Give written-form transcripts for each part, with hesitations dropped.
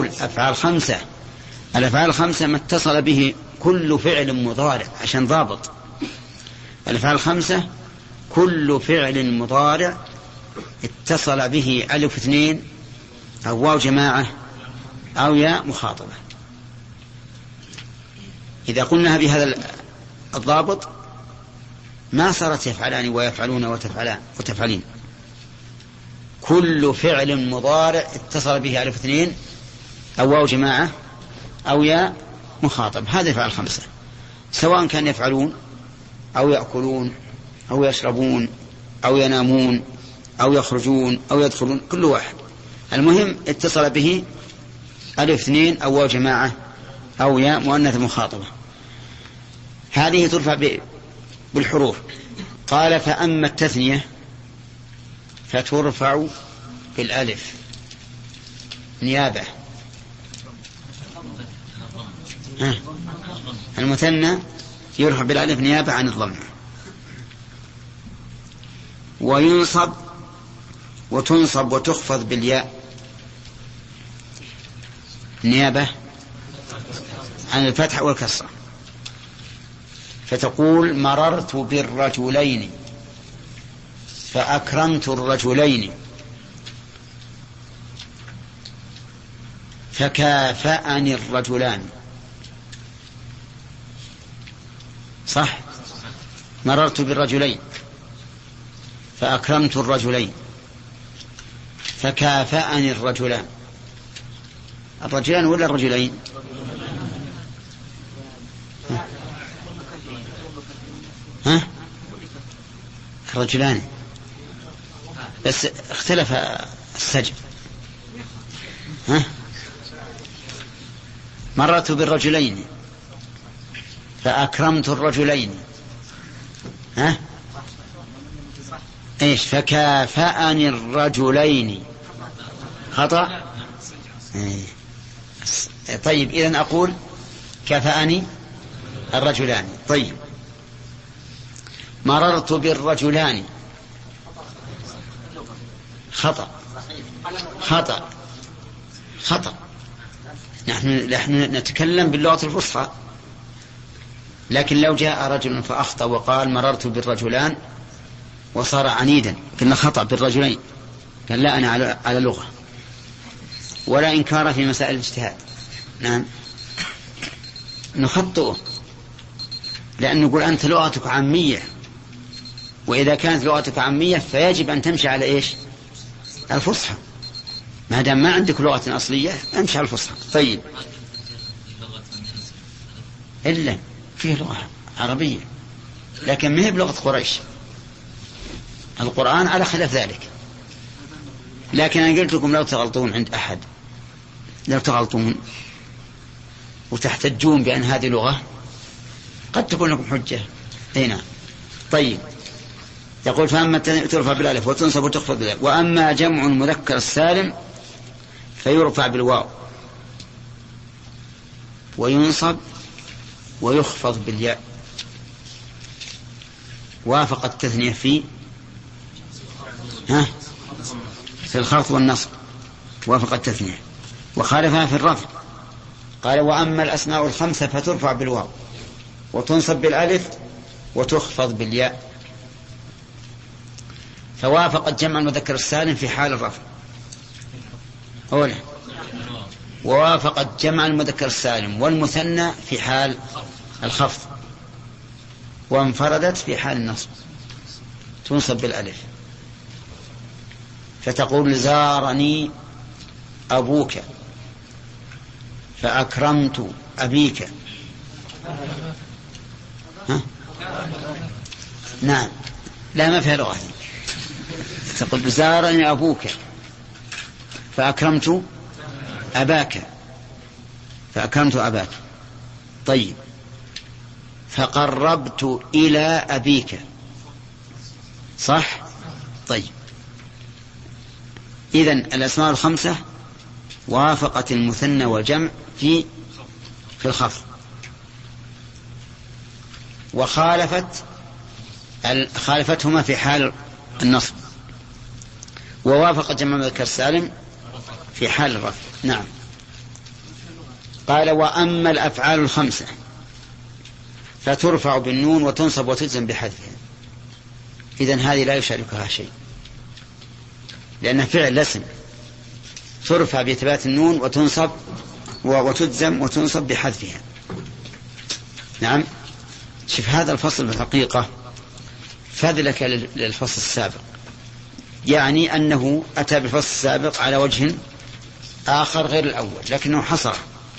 أفعال خمسة. الأفعال الخمسة ما اتصل به كل فعل مضارع عشان ضابط. الأفعال الخمسة كل فعل مضارع اتصل به ألف اثنين أو واو جماعة أو ياء مخاطبة. إذا قلنا بهذا الضابط ما صارت يفعلان ويفعلون وتفعلين. كل فعل مضارع اتصل به ألف اثنين أو واو جماعة أو ياء مخاطب، هذه الأفعال الخمسة، سواء كان يفعلون أو يأكلون أو يشربون أو ينامون أو يخرجون أو يدخلون، كل واحد المهم اتصل به ألف اثنين أو واو جماعة أو ياء مؤنث مخاطبة. هذه ترفع بالحروف. قال فأما التثنية فترفع بالألف نيابة. المثنى يرفع بالألف نيابة عن الضم. وينصب وتنصب وتخفض بالياء نيابة عن الفتح والكسرة. فتقول مررت بالرجلين فأكرمت الرجلين فكافأني الرجلان. صح؟ مررت بالرجلين فأكرمت الرجلين فكافأني الرجلان. الرجلان ولا الرجلين؟ ها؟ الرجلان بس اختلف السجن. ها؟ مررت بالرجلين فأكرمت الرجلين. ها؟ ايش؟ فكافأني الرجلين. خطأ؟ طيب إذن أقول كافأني الرجلان. طيب مررت بالرجلان. خطأ خطأ خطأ. نحن نتكلم باللغة الفصحى، لكن لو جاء رجل فأخطأ وقال مررت بالرجلان وصار عنيدا قلنا خطأ بالرجلين، قال لا أنا على لغة، ولا إنكار في مسائل الاجتهاد. نعم نخطئه، لأن نقول أنت لغتك عامية، وإذا كانت لغتك عامية فيجب أن تمشي على إيش؟ الفصحى. ما دام ما عندك لغة أصلية امشي على الفصحى. طيب إلا فيه لغة عربية لكن ما هي بلغة قريش. القرآن على خلاف ذلك. لكن أنا قلت لكم لو تغلطون عند أحد، لو تغلطون وتحتجون بأن هذه لغة قد تكون لكم حجة. هنا طيب يقول فأما ترفع بالألف وتنصب وتخفض بالألف. وأما جمع المذكر السالم فيرفع بالواو وينصب ويخفض بالياء. وافق التثنية في الخفض والنصب، وافق التثنية، وخالفها في الرفع. قال وأما الأسماء الخمسة فترفع بالواو وتنصب بالألف وتخفض بالياء. فوافقت جمع المذكر السالم في حال الرفع أولا، ووافقت جمع المذكر السالم والمثنى في حال الخفض، وانفردت في حال النصب تنصب بالألف. فتقول زارني أبوك فأكرمت أبيك. نعم لا ما فيها لغة. تقول زارني أبوك فأكرمت أباك فأكرمت أباك. طيب فقربت إلى أبيك. صح؟ طيب إذن الأسماء الخمسة وافقت المثنى والجمع في الخفض، خالفتهما في حال النصب، ووافقت جمع المذكر السالم في حال الرفع. نعم قال وأما الأفعال الخمسة فترفع بالنون وتنصب وتجزم بحذفها. إذن هذه لا يشاركها شيء، لأنها فعل لسن، ترفع بإثبات النون وتنصب وتجزم وتنصب بحذفها. نعم. شوف هذا الفصل بالحقيقة فذلك للفصل السابق، يعني أنه أتى بالفصل السابق على وجه آخر غير الأول، لكنه حصر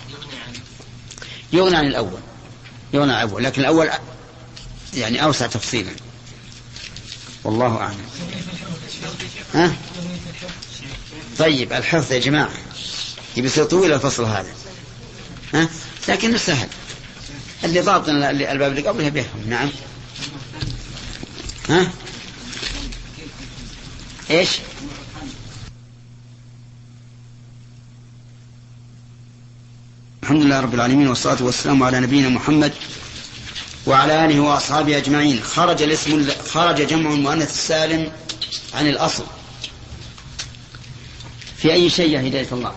يغنى عن الأول، لكن الأول يعني أوسع تفصيلا، والله أعلم. ها؟ طيب الحفظ يا جماعة يبصير طويل الفصل هذا، ها؟ لكنه سهل، اللي ضابطنا الباب اللي قبلها بيفهم. نعم. ها؟ ايش؟ الحمد لله رب العالمين، والصلاة والسلام على نبينا محمد وعلى آله وأصحابه أجمعين. خرج جمع المؤنث السالم عن الأصل في أي شيء يا هداية الله؟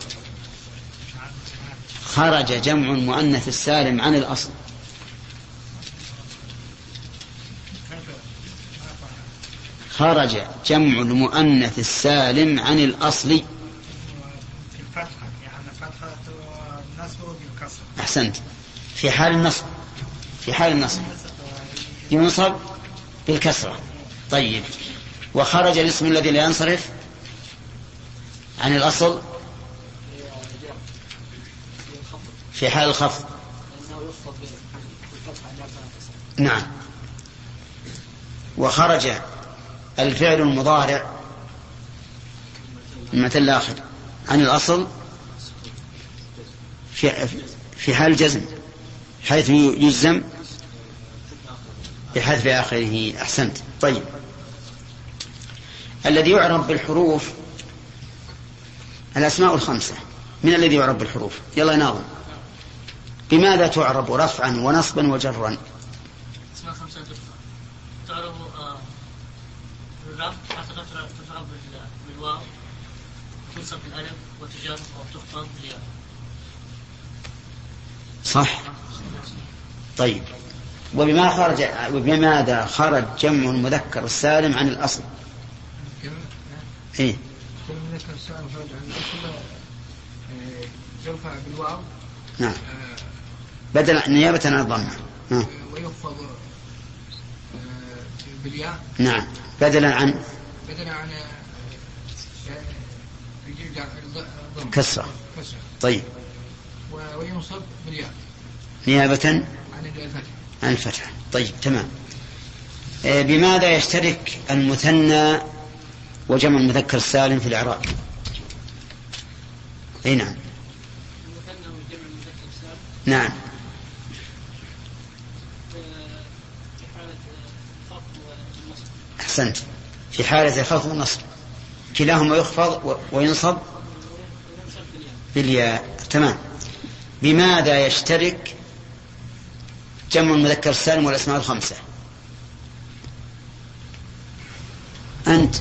خرج جمع المؤنث السالم عن الأصل. خرج جمع المؤنث السالم عن الأصل. أحسنت. في حال النصب ينصب بالكسرة. طيب وخرج الاسم الذي لا ينصرف عن الأصل في حال الخفض. نعم. وخرج الفعل المضارع المثل الآخر عن الأصل في حال الجزم، حيث يجزم بحذف آخره. أحسنت. طيب الذي يعرب بالحروف الأسماء الخمسة، من الذي يعرب بالحروف؟ يلا ناظم. بماذا تعرب رفعا ونصبا وجرا؟ أسماء خمسة تعرب بالرفع، تعرب بالواو، تنصب بالألف، وتجر وتخفض بالياء. صح. طيب وبماذا خرج جمع المذكر السالم عن الأصل؟ إيه؟ المذكر السالم خرج عن الأصل يرفع بالواو. نعم. بدل نيابة عن الضمة. ويخفض بالياء. نعم. بدلا عن كسرة. طيب. وينصب بالياء نيابة عن الفتح. طيب تمام. بماذا يشترك المثنى وجمع المذكر السالم في الإعراب؟ أي نعم. المثنى وجمع المذكر السالم. نعم. في حالة الخفض والنصب. أحسنت. في حالة الخفض والنصب كلاهما يخفض وينصب بالياء. تمام. بماذا يشترك جمع المذكر السالم والأسماء الخمسة؟ أنت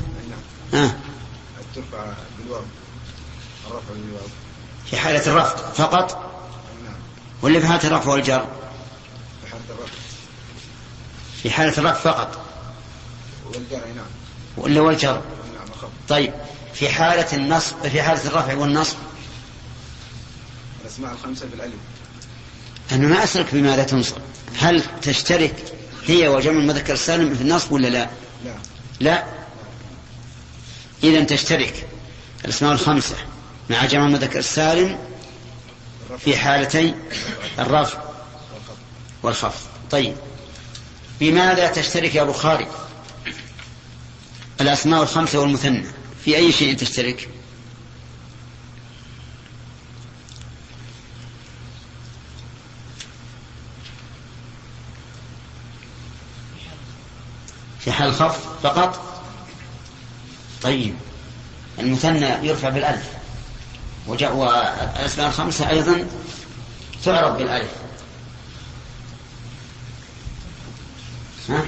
ترفع بالواو، الرفع بالواو في حالة الرفع فقط، ولا في حالة الرفع والجر؟ في حالة الرفع. في حالة الرفع فقط والجر. نعم. ولا والجر؟ نعم. طيب في حالة النصب، في حالة الرفع والنصب الأسماء الخمسة بالألف. أنا ما أسألك بماذا تنصب، هل تشترك هي وجمع المذكر السالم في النصب ولا لا؟ لا. إذن تشترك الأسماء الخمسة مع جمع المذكر السالم في حالتي الرفع والخفض. طيب بماذا تشترك يا بخاري الأسماء الخمسة والمثنى؟ في أي شيء تشترك؟ في حال الخفض فقط. طيب المثنى يرفع بالألف، والأسماء الخمسة أيضا تعرب بالألف. ها؟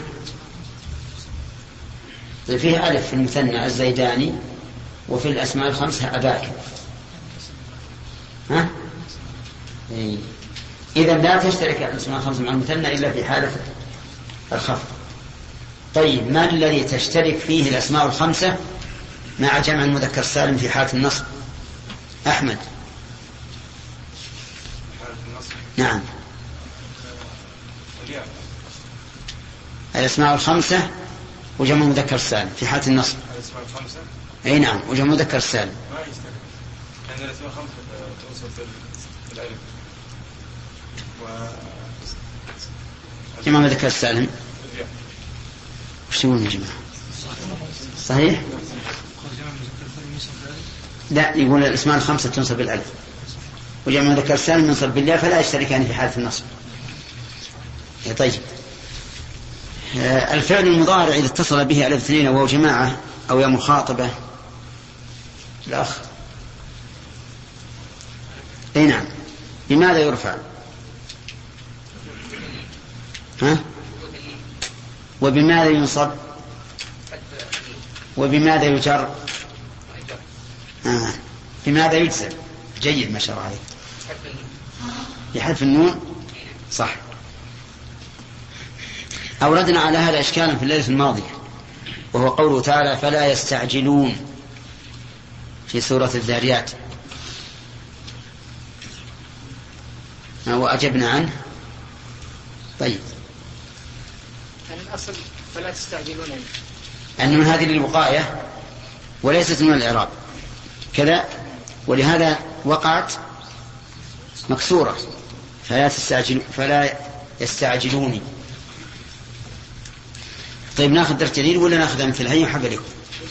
فيه ألف في المثنى الزيداني، وفي الأسماء الخمسة أباك. ها؟ إذا لا تشترك الأسماء الخمسة مع المثنى إلا في حالة الخفض. طيب ما الذي تشترك فيه الأسماء الخمسة مع جمع المذكر السالم في حالة النصب؟ أحمد. نعم. الأسماء الخمسة وجمع المذكر السالم في حالة النصب. الأسماء الخمسة؟ أي نعم، وجمع المذكر السالم. ما يشترك، لأن الأسماء الخمسة توصل بالألف. جمع المذكر السالم. وش تقولون يا جماعة؟ صحيح؟ لا، يقول الأسماء الخمسة تنصب بالألف وجمع المذكر السالم ينصب بالياء فلا يشتركان في حالة النصب. طيب الفعل المضارع إذا اتصل به ألف اثنين أو جماعة أو يا مخاطبة الأخ. أي نعم. بماذا يرفع؟ ها؟ وبماذا ينصب؟ وبماذا يجر؟ بماذا يجزم؟ جيد ما شاء الله عليك. بحذف النون. صح. أوردنا على هذا إشكالا في الليلة الماضية وهو قوله تعالى فلا يستعجلون في سورة الذاريات، وأجبنا عنه. طيب الأصل فلا تستعجلون أن من هذه الوقاية وليست من الإعراب كذا، ولهذا وقعت مكسورة فلا يستعجلوني. طيب ناخذ درس جديد ولا ناخذ مثل هي حق لكم؟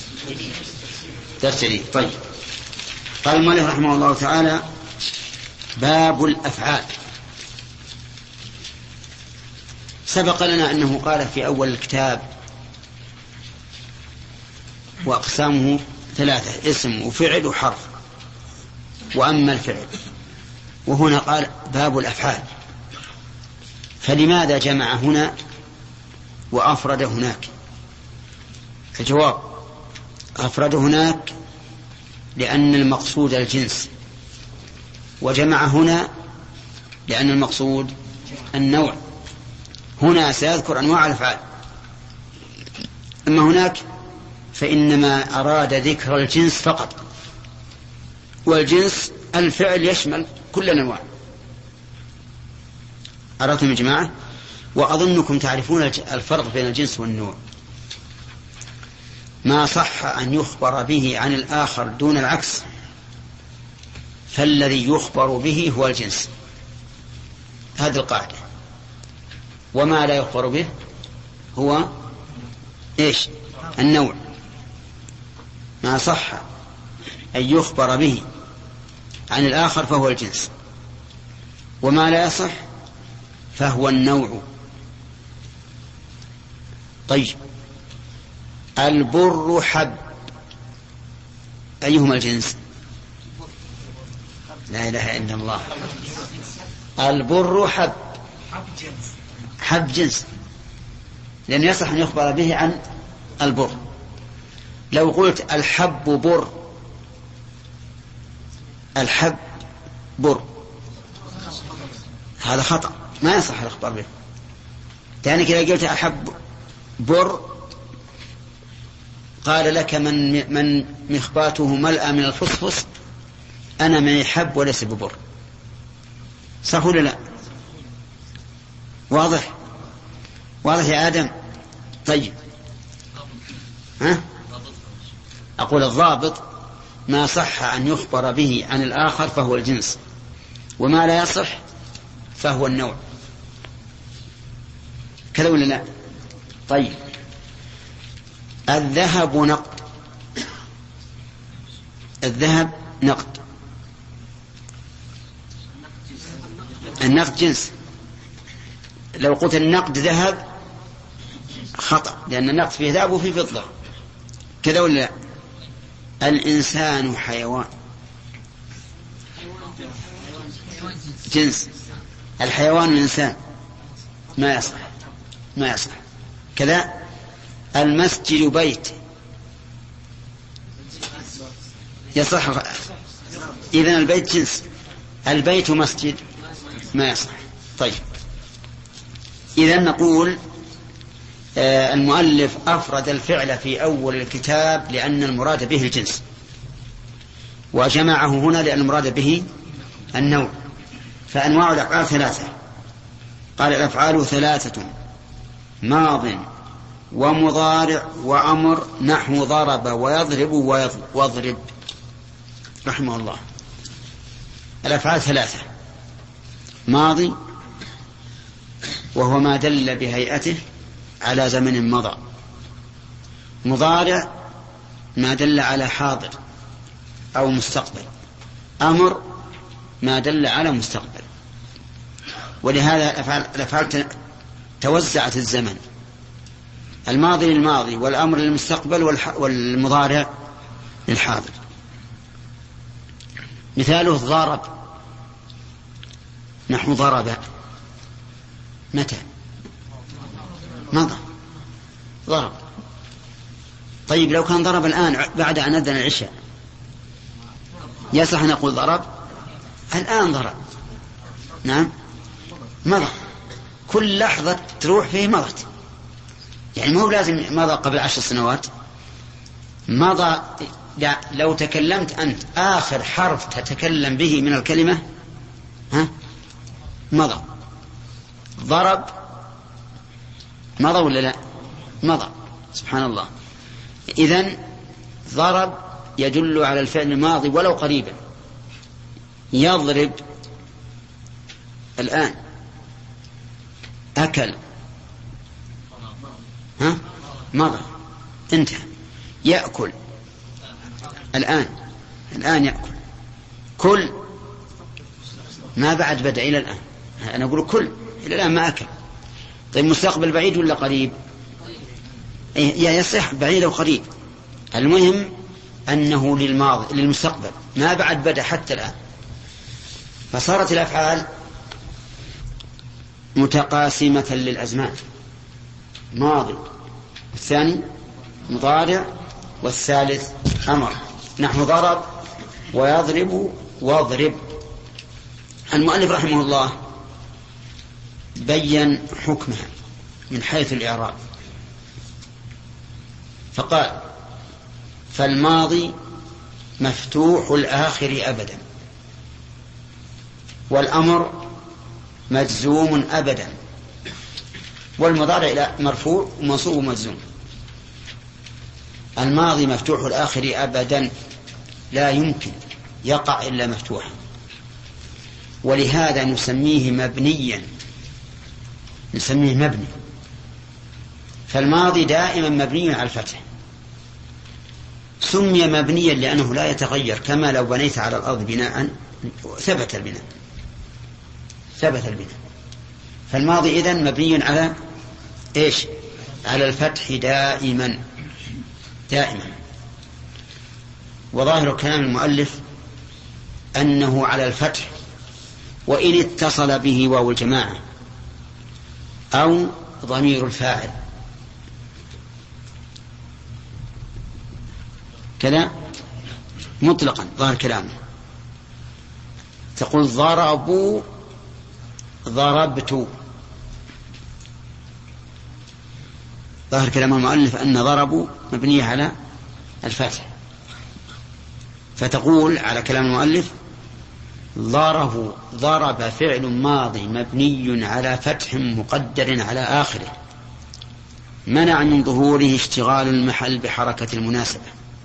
درس جديد. طيب قال المؤلف رحمه الله تعالى باب الأفعال. سبق لنا أنه قال في أول الكتاب وأقسامه ثلاثة: اسم وفعل وحرف. وأما الفعل وهنا قال باب الأفعال، فلماذا جمع هنا وأفرد هناك؟ الجواب: أفرد هناك لأن المقصود الجنس، وجمع هنا لأن المقصود النوع. هنا سيذكر أنواع الأفعال، أما هناك فإنما أراد ذكر الجنس فقط، والجنس الفعل يشمل كل الأنواع. أردتم يا جماعة؟ وأظنكم تعرفون الفرق بين الجنس والنوع. ما صح أن يخبر به عن الآخر دون العكس فالذي يخبر به هو الجنس، هذه القاعدة. وما لا يخبر به هو إيش؟ النوع. ما صح أن يخبر به عن الآخر فهو الجنس، وما لا يصح فهو النوع. طيب البر حب، أيهما الجنس؟ لا إله إلا الله. البر حب، حب جنس، لأن يصح أن يخبر به عن البر. لو قلت الحب بر، الحب بر، هذا خطأ، ما يصح الإخبار به. يعني كذا قلت الحب بر، قال لك من مخباته ملأ من الفصفص أنا معي حب وليس ببر. صح ولا لا؟ واضح؟ واضح يا آدم؟ طيب ها؟ أقول الضابط ما صح أن يخبر به عن الآخر فهو الجنس، وما لا يصح فهو النوع. كذا ولا لا؟ طيب الذهب نقد، الذهب نقد، النقد جنس. لو قلت النقد ذهب خطأ، لأن النقد فيه ذهب وفيه فضة. كذا ولا لا؟ الإنسان حيوان، جنس. الحيوان الإنسان، ما يصح، ما يصح. كذا المسجد بيت، يصح. إذن البيت جنس، البيت مسجد ما يصح. طيب، إذا نقول المؤلف أفرد الفعل في أول الكتاب لأن المراد به الجنس، وجمعه هنا لأن المراد به النوع. فأنواع الأفعال ثلاثة. قال الأفعال ثلاثة: ماض ومضارع وأمر، نحو ضرب ويضرب واضرب. رحمه الله. الأفعال ثلاثة: ماضي وهو ما دل بهيئته على زمن مضى، مضارع ما دل على حاضر أو مستقبل، أمر ما دل على مستقبل. ولهذا الأفعال توزعت الزمن: الماضي للماضي، والأمر للمستقبل، والمضارع للحاضر. مثاله ضرب، نحو ضرب، متى؟ مضى، ضرب. طيب لو كان ضرب الآن بعد أن أذن العشاء يصح أن نقول ضرب؟ الآن ضرب، نعم، مضى. كل لحظة تروح فيه مضت، يعني مو لازم مضى قبل 10 سنوات. مضى لو تكلمت أنت آخر حرف تتكلم به من الكلمة مضى. ضرب مضى ولا لا؟ مضى. سبحان الله. إذن ضرب يدل على الفعل الماضي ولو قريبا. يضرب الآن. أكل مضى، انتهى. يأكل الآن يأكل. كل ما بعد بدأ إلى الآن. أنا أقول كل إلى الآن ما أكل. طيب مستقبل بعيد ولا قريب؟ يصح بعيد أو قريب، المهم أنه للمستقبل ما بعد بدأ حتى الآن. فصارت الأفعال متقاسمة للأزمان: ماضي، والثاني مضارع، والثالث أمر، نحو ضرب ويضرب واضرب. المؤلف رحمه الله بين حكمها من حيث الإعراب، فقال: فالماضي مفتوح الآخر أبدا، والأمر مجزوم أبدا، والمضارع مرفوع ومنصوب ومجزوم. الماضي مفتوح الآخر أبدا، لا يمكن يقع إلا مفتوحا، ولهذا نسميه مبنيا، نسميه مبني. فالماضي دائما مبني على الفتح. سمي مبنيا لأنه لا يتغير، كما لو بنيت على الأرض بناء ثبت البناء. فالماضي إذن مبني على إيش؟ على الفتح دائما. وظاهر كلام المؤلف أنه على الفتح، وإن اتصل به واو الجماعة أو ضمير الفاعل كذا مطلقا. ظاهر كلامه تقول ضربوا ضربت. ظاهر كلام المؤلف أن ضربوا مبنية على الفتح، فتقول على كلام المؤلف ضرب فعل ماضي مبني على فتح مقدر على آخره، منع من ظهوره اشتغال المحل بحركة المناسبة.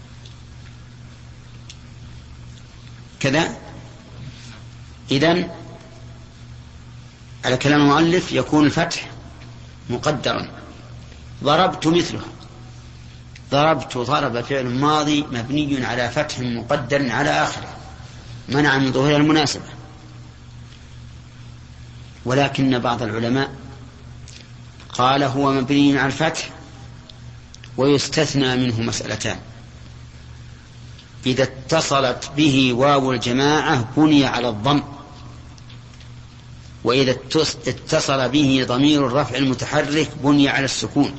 كذا. إذن على كلام المؤلف يكون الفتح مقدرا. ضربت مثله. ضرب فعل ماضي مبني على فتح مقدر على آخره، منع من ظهور المناسبة. ولكن بعض العلماء قال هو مبني على الفتح ويستثنى منه مسألتان: إذا اتصلت به واو الجماعة بني على الضم، وإذا اتصل به ضمير الرفع المتحرك بني على السكون.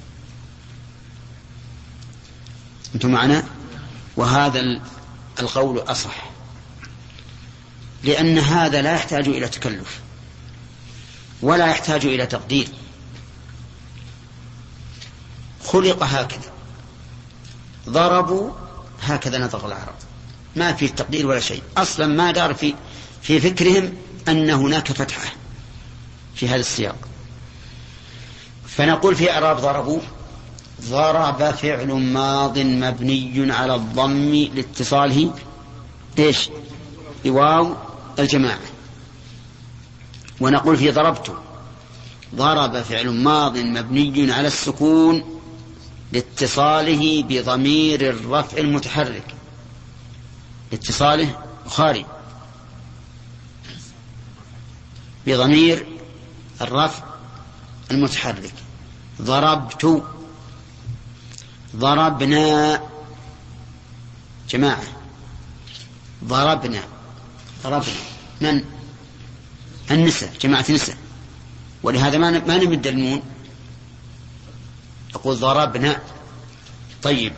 أنتم معنا؟ وهذا القول أصح، لأن هذا لا يحتاج إلى تكلف. ولا يحتاج إلى تقدير، خلق هكذا، ضربوا هكذا نطق العرب، ما في تقدير ولا شيء، أصلا ما دار في فكرهم أن هناك فتحة في هذا السياق. فنقول في إعراب ضربوا: ضرب فعل ماض مبني على الضم لاتصاله ايش؟ بواو الجماعة. ونقول في ضربت: ضرب فعل ماض مبني على السكون لاتصاله بضمير الرفع المتحرك، لاتصاله خارج بضمير الرفع المتحرك. ضربت، ضربنا جماعة، ضربنا من؟ النساء، جماعة النساء، ولهذا ما نمد النون، أقول ضربنا. طيب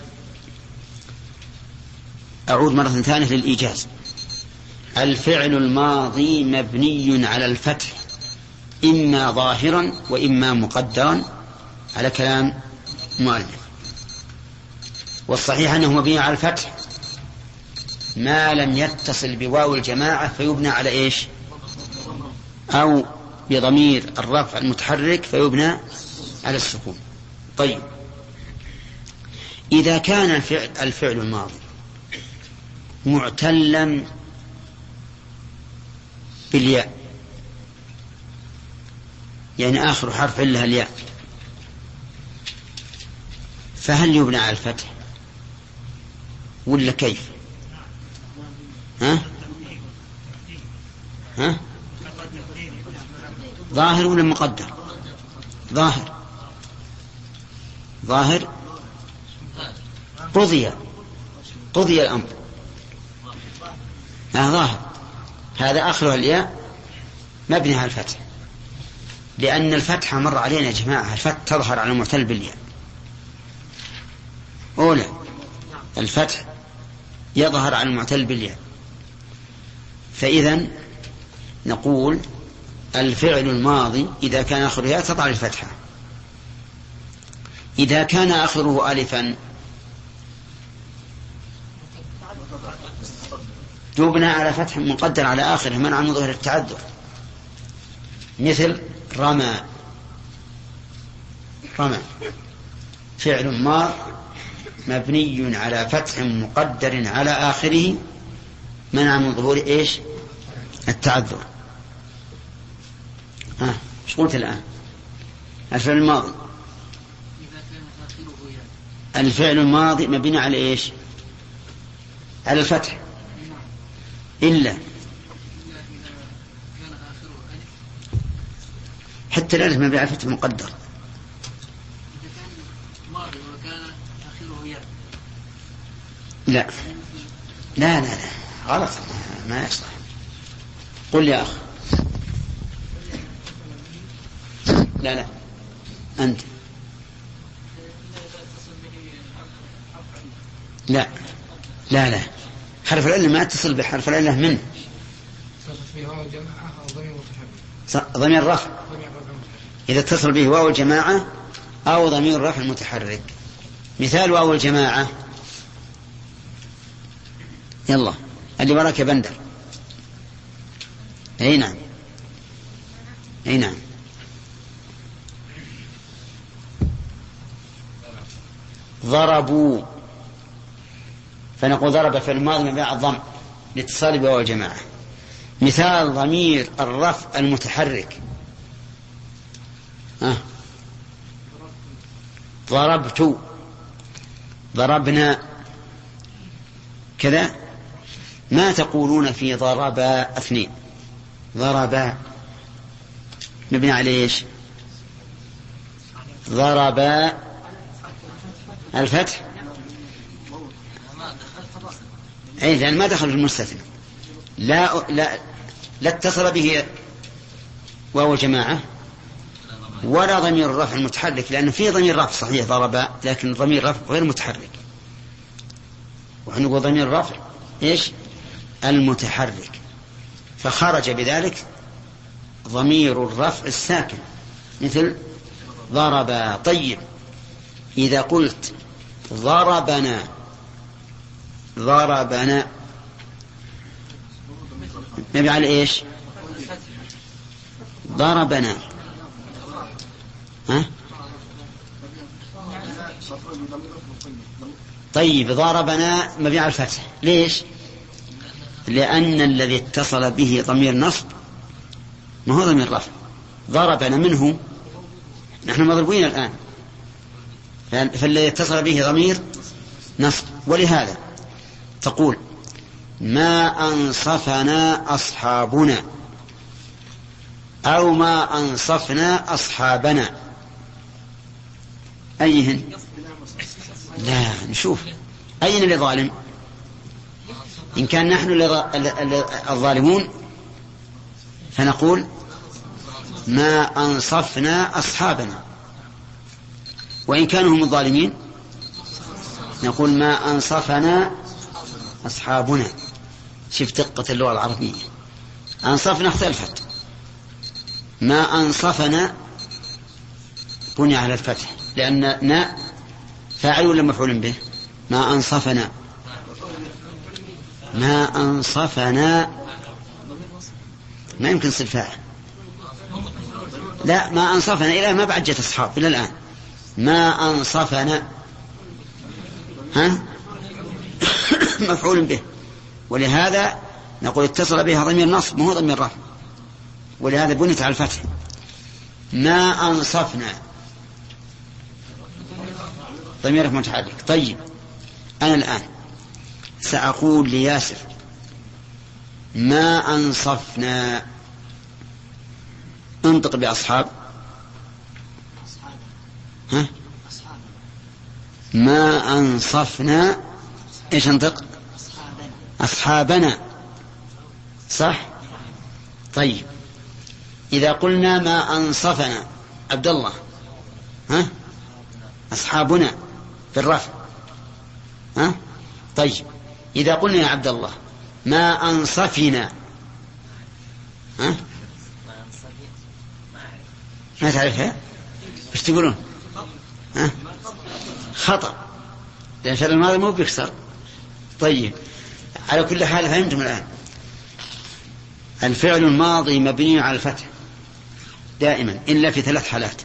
أعود مرة ثانية للإيجاز. الفعل الماضي مبني على الفتح إما ظاهرا وإما مقدرا على كلام المؤلف، والصحيح أنه مبني على الفتح ما لم يتصل بواو الجماعة فيبنى على إيش؟ أو بضمير الرفع المتحرك فيبنى على السكون. طيب إذا كان الفعل الماضي معتلا بالياء، يعني آخر حرف إلا الياء، فهل يبنى على الفتح ولا كيف؟ ها؟ ظاهر ولا مقدر؟ ظاهر. قضي الأمر. ظاهر، هذا آخر الياء مبني على الفتح، لأن الفتحة مر علينا يا جماعة، الفتح تظهر على المعتل بالياء. أولى الفتح يظهر على المعتل بالياء. فإذا نقول الفعل الماضي إذا كان آخره ياء تضع الفتحة، إذا كان آخره ألفا يبنى على فتح مقدر على آخره منع من ظهر التعذر، مثل رمى. فعل ماض مبني على فتح مقدر على آخره منع من ظهور إيش؟ التعذر. ايش قلت الآن؟ الفعل الماضي الفعل الماضي مبني على إيش؟ على الفتح إلا حتى الألف مبني على الفتح مقدر. لا غلط، ما يصلح. قل يا أخ. لا أنت. لا حرف العلة ما يتصل بحرف العلة منه. ضمير الرفع إذا اتصل به واو الجماعة أو ضمير الرفع المتحرك. مثال واو الجماعة، يلا اللي وراك يا بندر. أي نعم ضربوا، فنقول ضرب في الماضي مبني على الضم لاتصال بواو الجماعة. مثال ضمير الرفع المتحرك، ضربت، ضربنا، كذا. ما تقولون في ضربا اثنين؟ ضربا مبني على ايش؟ ضربا الفتح، أي لأن ما دخل في المستثنى، لا اتصل به واو جماعة ولا ضمير الرفع المتحرك، لأن في ضمير رفع صحيح ضربا، لكن ضمير رفع غير متحرك، ونقول ضمير الرفع ايش؟ المتحرك، فخرج بذلك ضمير الرفع الساكن مثل ضرب. طيب إذا قلت ضربنا مبني على إيش؟ ضربنا. ها؟ طيب ضربنا مبني على الفتح. ليش؟ لأن الذي اتصل به ضمير نصب ما هو ضمير رفع. ضربنا منه نحن مضربين الآن، فالذي اتصل به ضمير نصب. ولهذا تقول ما أنصفنا أصحابنا أو ما أنصفنا أصحابنا. أيهن؟ لا، نشوف أين اللي ظالم. إن كان نحن الظالمون فنقول ما أنصفنا أصحابنا، وإن كانوا هم الظالمين نقول ما أنصفنا أصحابنا. شوف دقة اللغة العربية. أنصفنا اختلفت. ما أنصفنا بني على الفتح لأن نا فاعل ولا مفعول به؟ ما أنصفنا ما يمكن صل فاعل. لا، ما أنصفنا إلى ما بعد جت أصحاب إلى الآن. ما أنصفنا مفعول به، ولهذا نقول اتصل بها ضمير نصب ما هو ضمير رفع، ولهذا بنيت على الفتح. ما أنصفنا ضمير متحرك. طيب أنا الآن سأقول لياسر ما أنصفنا، انطق بأصحاب. ما أنصفنا إيش انطق؟ أصحابنا، صح؟ طيب إذا قلنا ما أنصفنا عبد الله أصحابنا بالرفع. طيب إذا قلنا يا عبد الله ما أنصفنا ما تعرفها؟ ايش تقولون؟ خطأ، لأن فعل الماضي مو بيكسر. طيب على كل حال فهمتم الآن. الفعل الماضي مبني على الفتح دائما إلا في 3 حالات.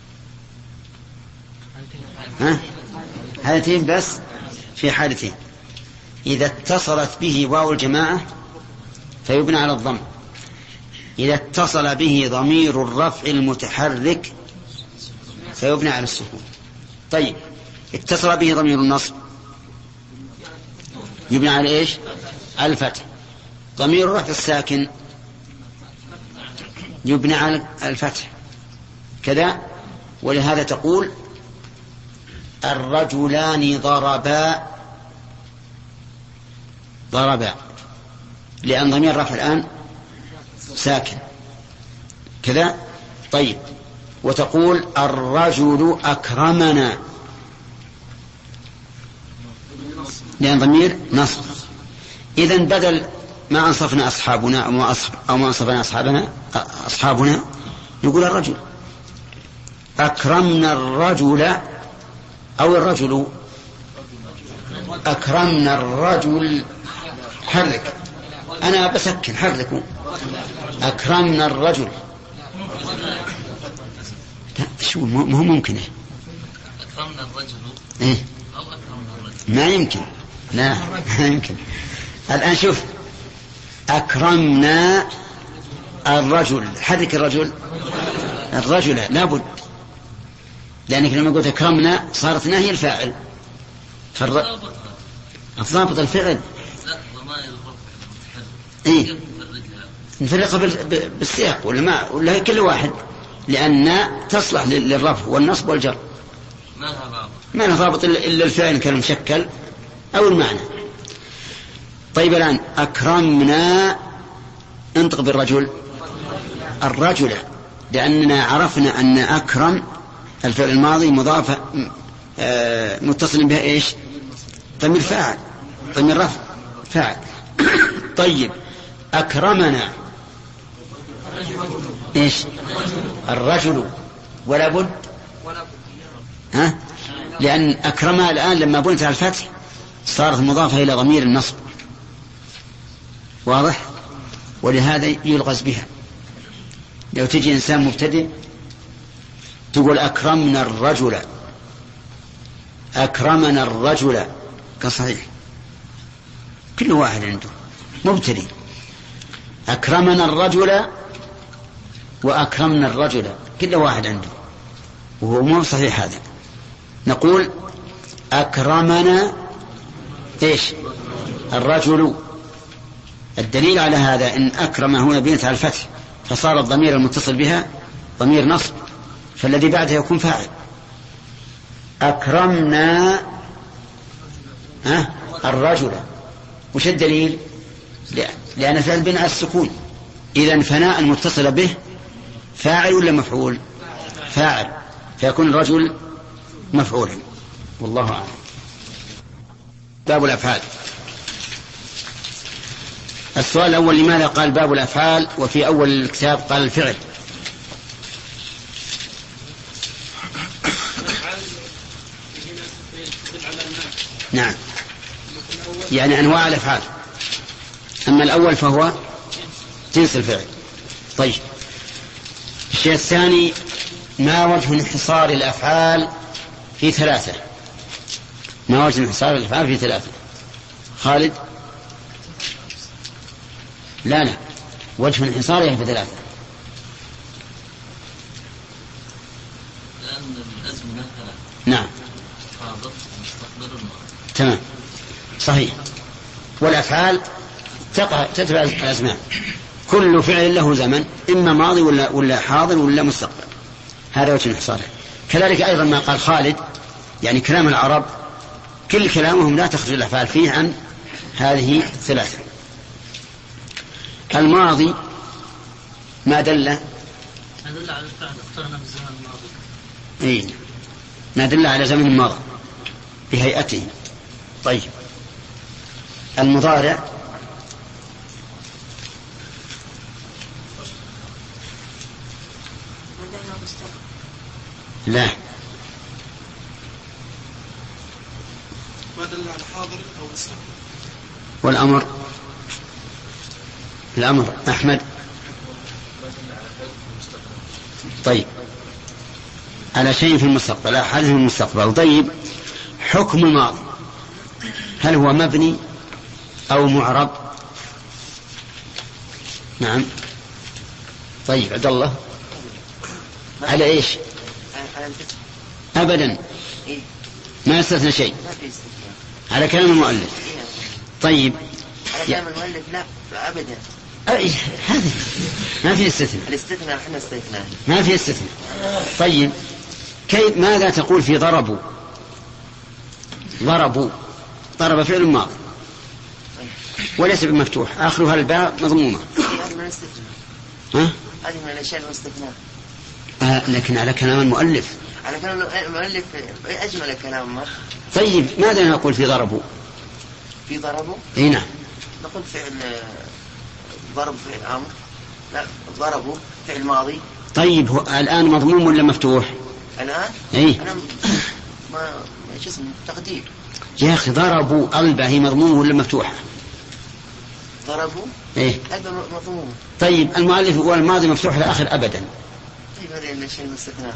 حالتين بس. في حالتين: إذا اتصلت به واو الجماعة فيبنى على الضم، إذا اتصل به ضمير الرفع المتحرك فيبنى على السكون. طيب اتصل به ضمير النصب يبنى على إيش؟ على الفتح. ضمير الرفع الساكن يبنى على الفتح كذا. ولهذا تقول الرجلان ضربا لأن ضمير الرفع الآن ساكن كذا. طيب وتقول الرجل أكرمنا لأن ضمير نصب. إذن بدل ما أنصفنا أصحابنا أو ما أنصفنا أصحابنا نقول الرجل. أكرمنا الرجل أو الرجل. أكرمنا الرجل. حرك، أنا بسكن حركوا. أكرمنا الرجل. شو مو ممكن. أكرمنا الرجل أو أكرمنا الرجل ما يمكن. لا ما يمكن. الآن شوف أكرمنا الرجل، حرك الرجل لابد، لأنك لما قلت أكرمنا صارت نهي الفاعل. الضابط الفعل نفرقها بالسياق ولا هي كل واحد، لأن تصلح للرفع والنصب والجر. ما لها ضابط إلا الفعل كان مشكل أو المعنى. طيب الآن أكرمنا انطق بالرجل. الرجل لأننا عرفنا أن أكرم الفعل الماضي مضاف متصل بها إيش؟ ضمير فاعل، ضمير رفع فاعل. طيب أكرمنا إيش؟ الرجل ولا بد. ها؟ لأن أكرمها الآن لما بنت على الفتح صارت مضافة إلى ضمير النصب، واضح؟ ولهذا يلغز بها. لو تجي إنسان مبتدئ تقول أكرمنا الرجل، أكرمنا الرجل كصحيح، كل واحد عنده مبتدئ. أكرمنا الرجل وأكرمنا الرجل كل واحد عنده، وهو مو صحيح هذا. نقول أكرمنا إيش؟ الرجل. الدليل على هذا إن أكرم هنا بنت على الفتح فصار الضمير المتصل بها ضمير نصب، فالذي بعده يكون فاعل. أكرمنا الرجل، وش الدليل؟ لأن فعل بناء على السكون، إذن فناء المتصل به فاعل ولا مفعول؟ فاعل، فيكون الرجل مفعولا. والله أعلم. باب الأفعال. السؤال الأول: لماذا قال باب الأفعال وفي أول الكتاب قال الفعل؟ نعم، يعني أنواع الأفعال. أما الأول فهو جنس الفعل. طيب، الشيء الثاني: ما وجه انحصار الأفعال في ثلاثة؟ ما وجه انحصار الأفعال في ثلاثة؟ خالد؟ لا، وجه انحصارها في ثلاثة. لأن الأزمنة ثلاثة. نعم، حاضر مستقبل الماضي. تمام، صحيح. والأفعال تتبع الأزمان، كل فعل له زمن، إما ماضي ولا حاضر ولا مستقبل. هذا وجه انحصارها. كذلك أيضا ما قال خالد، يعني كلام العرب كل كلامهم لا تخرج الأفعال فيه عن هذه الثلاثة. الماضي ما دل على الفعل اخترنا في الزمن الماضي. ما دل على زمن الماضي بهيئته. طيب، المضارع لا، ما دل على حاضر أو مستقبل. والأمر الأمر أحمد. طيب، على شيء في المستقبل، لا حدث في المستقبل. طيب، حكم الماضي هل هو مبني أو معرب؟ نعم. طيب، عبد الله على إيش؟ أبدا ما يستثنى شيء على كلام المؤلف. طيب، على كلام المؤلف لا أبدا. هذا ما في استثناء. الاستثناء احنا استثناء ما في استثناء. طيب، كيف ماذا تقول في ضربوا؟ ضرب فعل ماضي وليس بمفتوح، آخرها الباء مضمومة. هذه من الاستثناء. هذه من الأشياء المستثناء. لكن على كلام المؤلف. على كلام المؤلف أجمل الكلام. ما. طيب، ماذا نقول في ضربوا؟ في ضربوا؟ نعم. نقول فعل ضرب فعل أمر. لا، ضربوا فعل ماضي. طيب، هو الآن مضموم ولا مفتوح؟ الآن؟ أنا ما شو اسمه تقدير. يا أخي، ضربوا الباء هي مضمومة ولا مفتوحة؟ ضربوا؟ الباء مضمومة. طيب، المؤلف هو الماضي مفتوح لآخر أبدا. طيب، هذا الشيء المستثناء.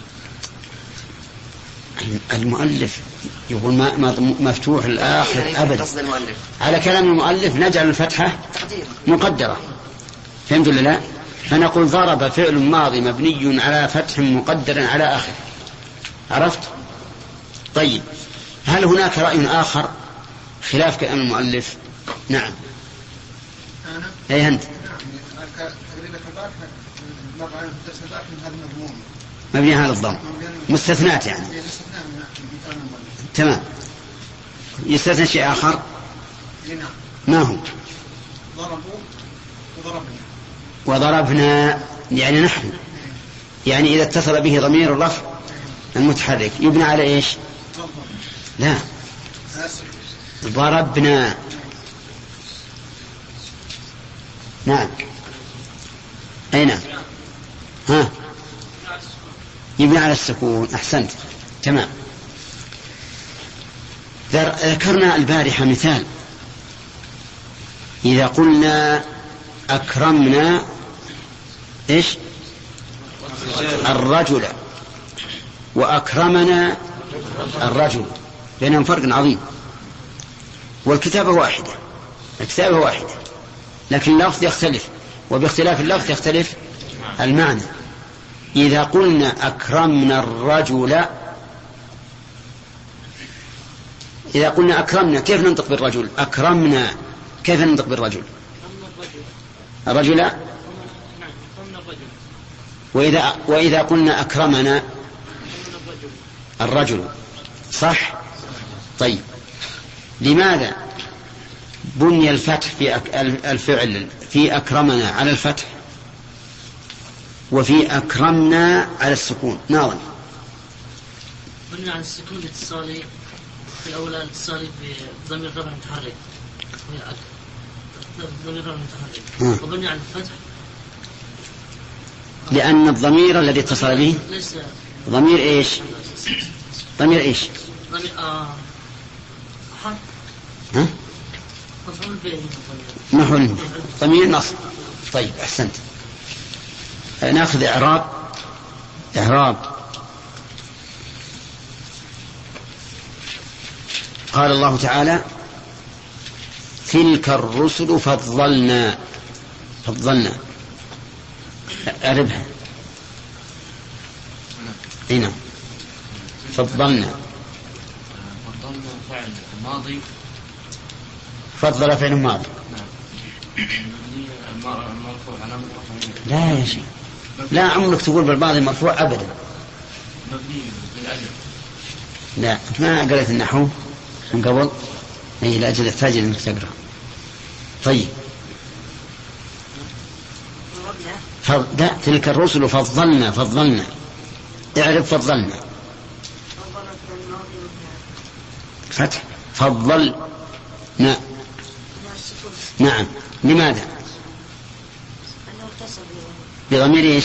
المؤلف يقول مفتوح الآخر يعني أبدا. قصد المؤلف. على كلام المؤلف نجعل الفتحة تقدير مقدرة. فهمت ولا لا؟ فنقول ضرب فعل ماضي مبني على فتح مقدر على آخر. عرفت؟ طيب، هل هناك رأي آخر خلاف كلام المؤلف؟ نعم. أي أنت؟ مبني على الضم، مستثنات يعني. تمام. يستثنى شيء آخر؟ ما هو؟ وضربنا يعني نحن، يعني إذا اتصل به ضمير الرفع المتحرك يبنى على إيش؟ لا، ضربنا. نعم. أي نعم. ها يبنى على السكون. أحسنت تمام. ذكرنا البارحة مثال إذا قلنا أكرمنا إيش الرجل وأكرمنا الرجل بينهم فرق عظيم، والكتابة واحدة، الكتابة واحدة لكن اللفظ يختلف، وباختلاف اللفظ يختلف المعنى. إذا قلنا أكرمنا الرجل، إذا قلنا أكرمنا كيف ننطق بالرجل؟ أكرمنا كيف ننطق بالرجل؟ الرجل. وإذا قلنا أكرمنا الرجل صح؟ طيب لماذا بني الفتح في الفعل في أكرمنا على الفتح وفي أكرمنا على السكون؟ ناظم. بني على السكون الاتصالي في الأولى الاتصالي بضمير رفع متحرك ضمير رفع متحرك، وبني على الفتح لأن الضمير الذي اتصل به ضمير إيش؟ ضمير إيش؟ ضمير حرف مفعول به محل ضمير نصب. طيب أحسنت. نأخذ إعراب. قال الله تعالى تلك الرسل فضلنا أعربها. هنا فضلنا فعل ماضي، فضل فعل ماضي. لا يا شيخ، لا عمرك تقول بالماضي مرفوع أبدا. لا ما قرأت النحو من قبل، أي لأجل التاج أنك تقرأ. طيب لا تلك الرسل فضلنا اعرف فضلنا فتح فضل نعم. لماذا؟ بضمير ايش؟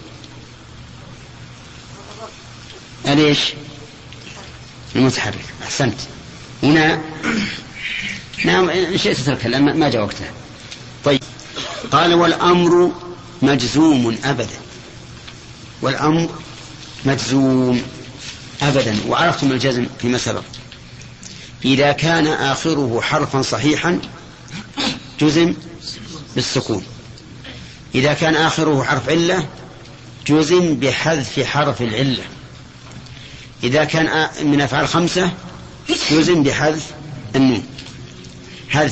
ليش؟ المتحرك. احسنت. هنا نعم ان شئت تتكلم ما جاء وقتها. طيب قال والامر مجزوم ابدا، والامر مجزوم ابدا. وعرفتم الجزم فيما سبق، اذا كان اخره حرفا صحيحا جزم بالسكون، إذا كان آخره حرف علة جزم بحذف حرف العلة، إذا كان من أفعال 5 جزم بحذف النون. هذه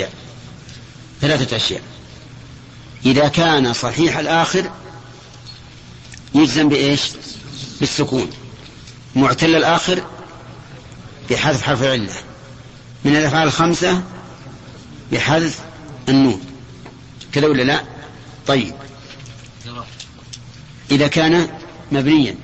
3 أشياء. إذا كان صحيح الآخر يجزم بإيش؟ بالسكون. معتل الآخر بحذف حرف العلة. من الأفعال 5 بحذف النون. كذا ولا لا؟ طيب إذا كان مبنيا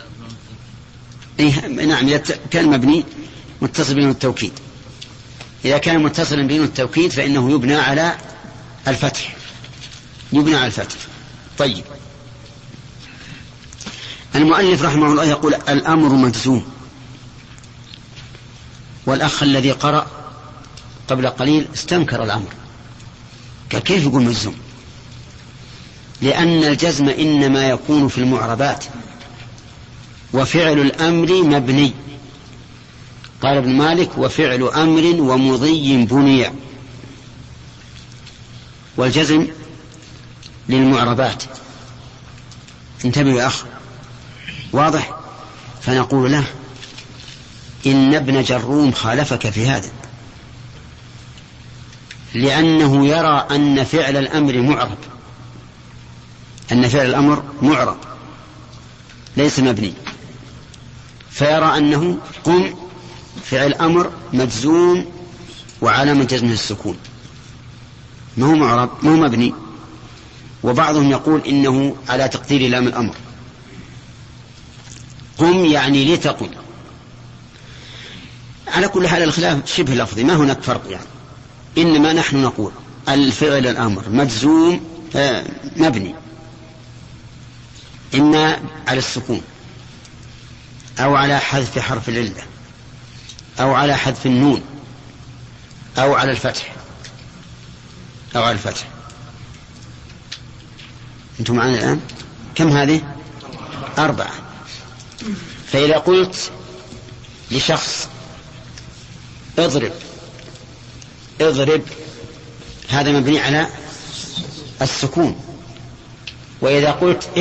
نعم إذا كان مبني متصل بين التوكيد، إذا كان متصلا بين التوكيد فإنه يبنى على الفتح، طيب المؤلف رحمه الله يقول الأمر مجزوم. والأخ الذي قرأ قبل قليل استنكر الأمر، كيف يقول مجزوم؟ لأن الجزم إنما يكون في المعربات، وفعل الأمر مبني. قال ابن مالك وفعل أمر ومضي بني، والجزم للمعربات. انتبه يا أخ، واضح؟ فنقول له إن ابن جروم خالفك في هذا، لأنه يرى أن فعل الأمر معرب، أن فعل الأمر معرب ليس مبني، فيرى أنه قم فعل أمر مجزوم وعلامة جزمه السكون، ما هو معرب ما هو مبني. وبعضهم يقول إنه على تقدير لام الأمر، قم يعني لتقم. على كل حال الخلاف شبه لفظي، ما هناك فرق يعني. إنما نحن نقول الفعل الأمر مجزوم مبني إما على السكون أو على حذف حرف العلة أو على حذف النون أو على الفتح أنتم معنا الآن؟ كم هذه؟ 4. فإذا قلت لشخص اضرب هذا مبني على السكون. وإذا قلت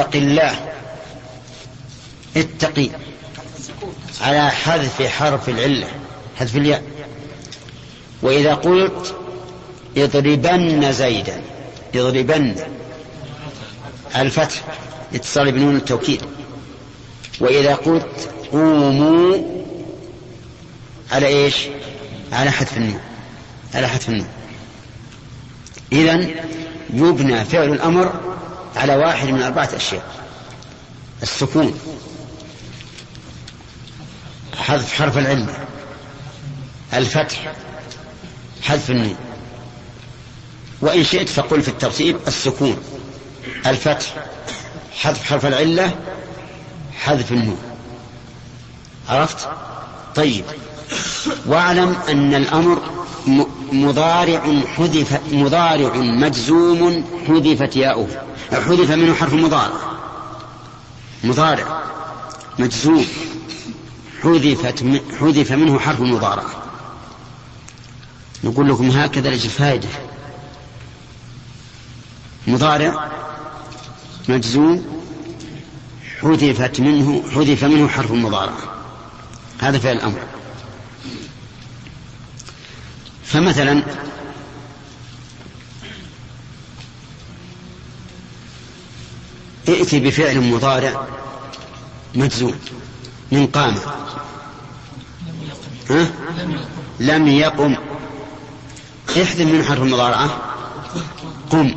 اتقي على حذف حرف العلة، حذف الياء. وإذا قلت اضربن زيدا، الفتح اتصال بنون التوكيد. وإذا قلت قوموا على إيش؟ على حذف النون. إذن يبنى فعل الأمر على واحد من 4 أشياء: السكون، حذف حرف العلة، الفتح، حذف النون. وإن شئت فقل في الترتيب: السكون، الفتح، حذف حرف العلة، حذف النون. عرفت؟ طيب. واعلم أن الأمر مضارع مجزوم حذفت ياؤه، حذف منه حرف مضارع مجزوم حذف منه حرف المضارع. نقول لكم هكذا لأجل فائدة: مضارع مجزوم حذف منه حرف المضارع، هذا فعل الأمر. فمثلا ائتي بفعل مضارع مجزوم من قام. لم يقم، احذف من حرف المضارعة قم.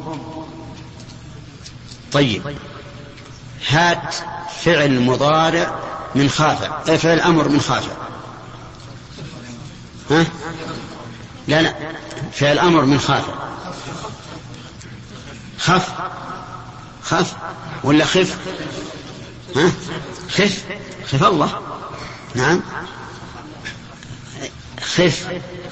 طيب، هات فعل مضارع من خافع، فعل أمر من خافع. لا فعل أمر من خافع. خف ولا خف؟ خف الله. نعم خف.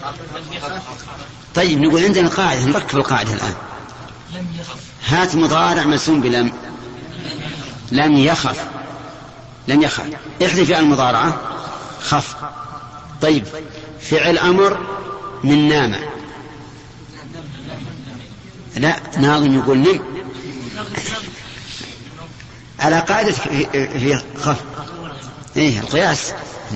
طيب، نقول عندنا قاعدة، نركب القاعدة الآن. هات مضارع مسوم بلم. لم يخف، احذف فعل المضارعة خف. طيب، فعل أمر من نام. لا، ناظم يقول نم على قاعدة في خف. القياس.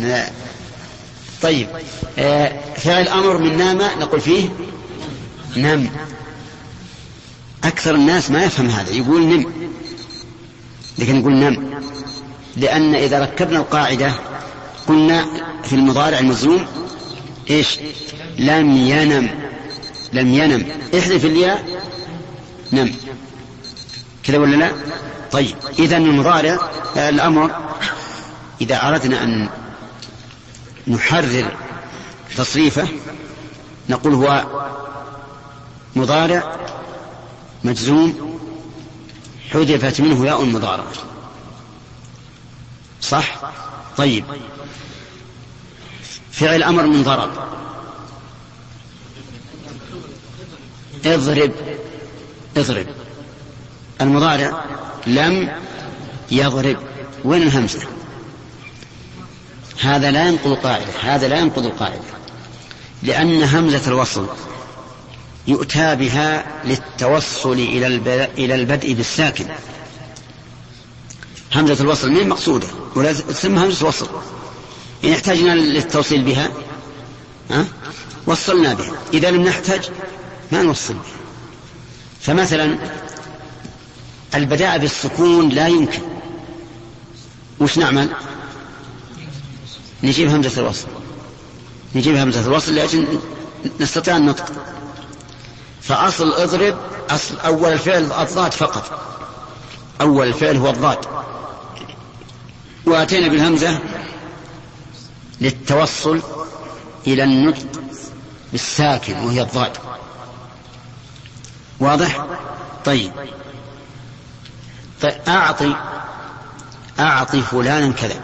طيب، فعل أمر من نام نقول فيه نم. أكثر الناس ما يفهم هذا، يقول نم، لكن يقول نم، لأن إذا ركبنا القاعدة قلنا في المضارع المجزوم إيش؟ لم ينم، احذف الياء نم، كذا ولا لا؟ طيب، إذا المضارع الأمر إذا أردنا أن نحرر تصريفه نقول هو مضارع مجزوم حذفت منه ياء المضارع. صح؟ طيب، فعل أمر من ضرب. اضرب المضارع لم يضرب، وين الهمزة؟ هذا لا ينقض القاعدة، لأن همزة الوصل يؤتى بها للتوصل إلى البدء بالساكن. همزة الوصل من مقصودة ولا تسمى همزة وصل. إن احتاجنا للتوصيل بها وصلنا بها، إذا لم نحتاج ما نوصل بها. فمثلا البداء بالسكون لا يمكن، وش نعمل؟ نجيب همزة الوصل لأجل نستطيع النطق. فأصل اضرب، أصل أول الفعل الضاد فقط، أول الفعل هو الضاد، وأتينا بالهمزة للتوصل إلى النطق بالساكن وهي الضاد. واضح؟ طيب، أعطي أعطي فلانا كذا.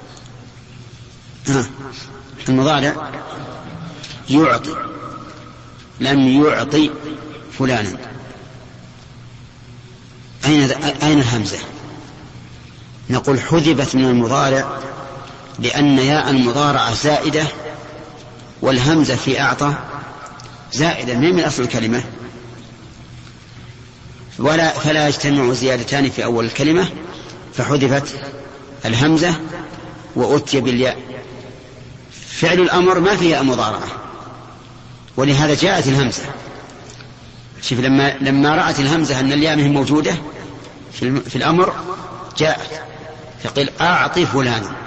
المضارع يعطي، لم يعطي فلانا. أين الهمزة؟ نقول حذفت من المضارع لأن ياء المضارعة زائدة، والهمزة في أعطى زائدة من أصل الكلمة، فلا يجتمع زيادتان في أول الكلمة، فحذفت الهمزة وأتي بالياء. فعل الأمر ما فيه مضارعة، ولهذا جاءت الهمزة. شوف لما رأت الهمزة أن الياء موجودة في الأمر جاءت، فقل أعطي فلانا.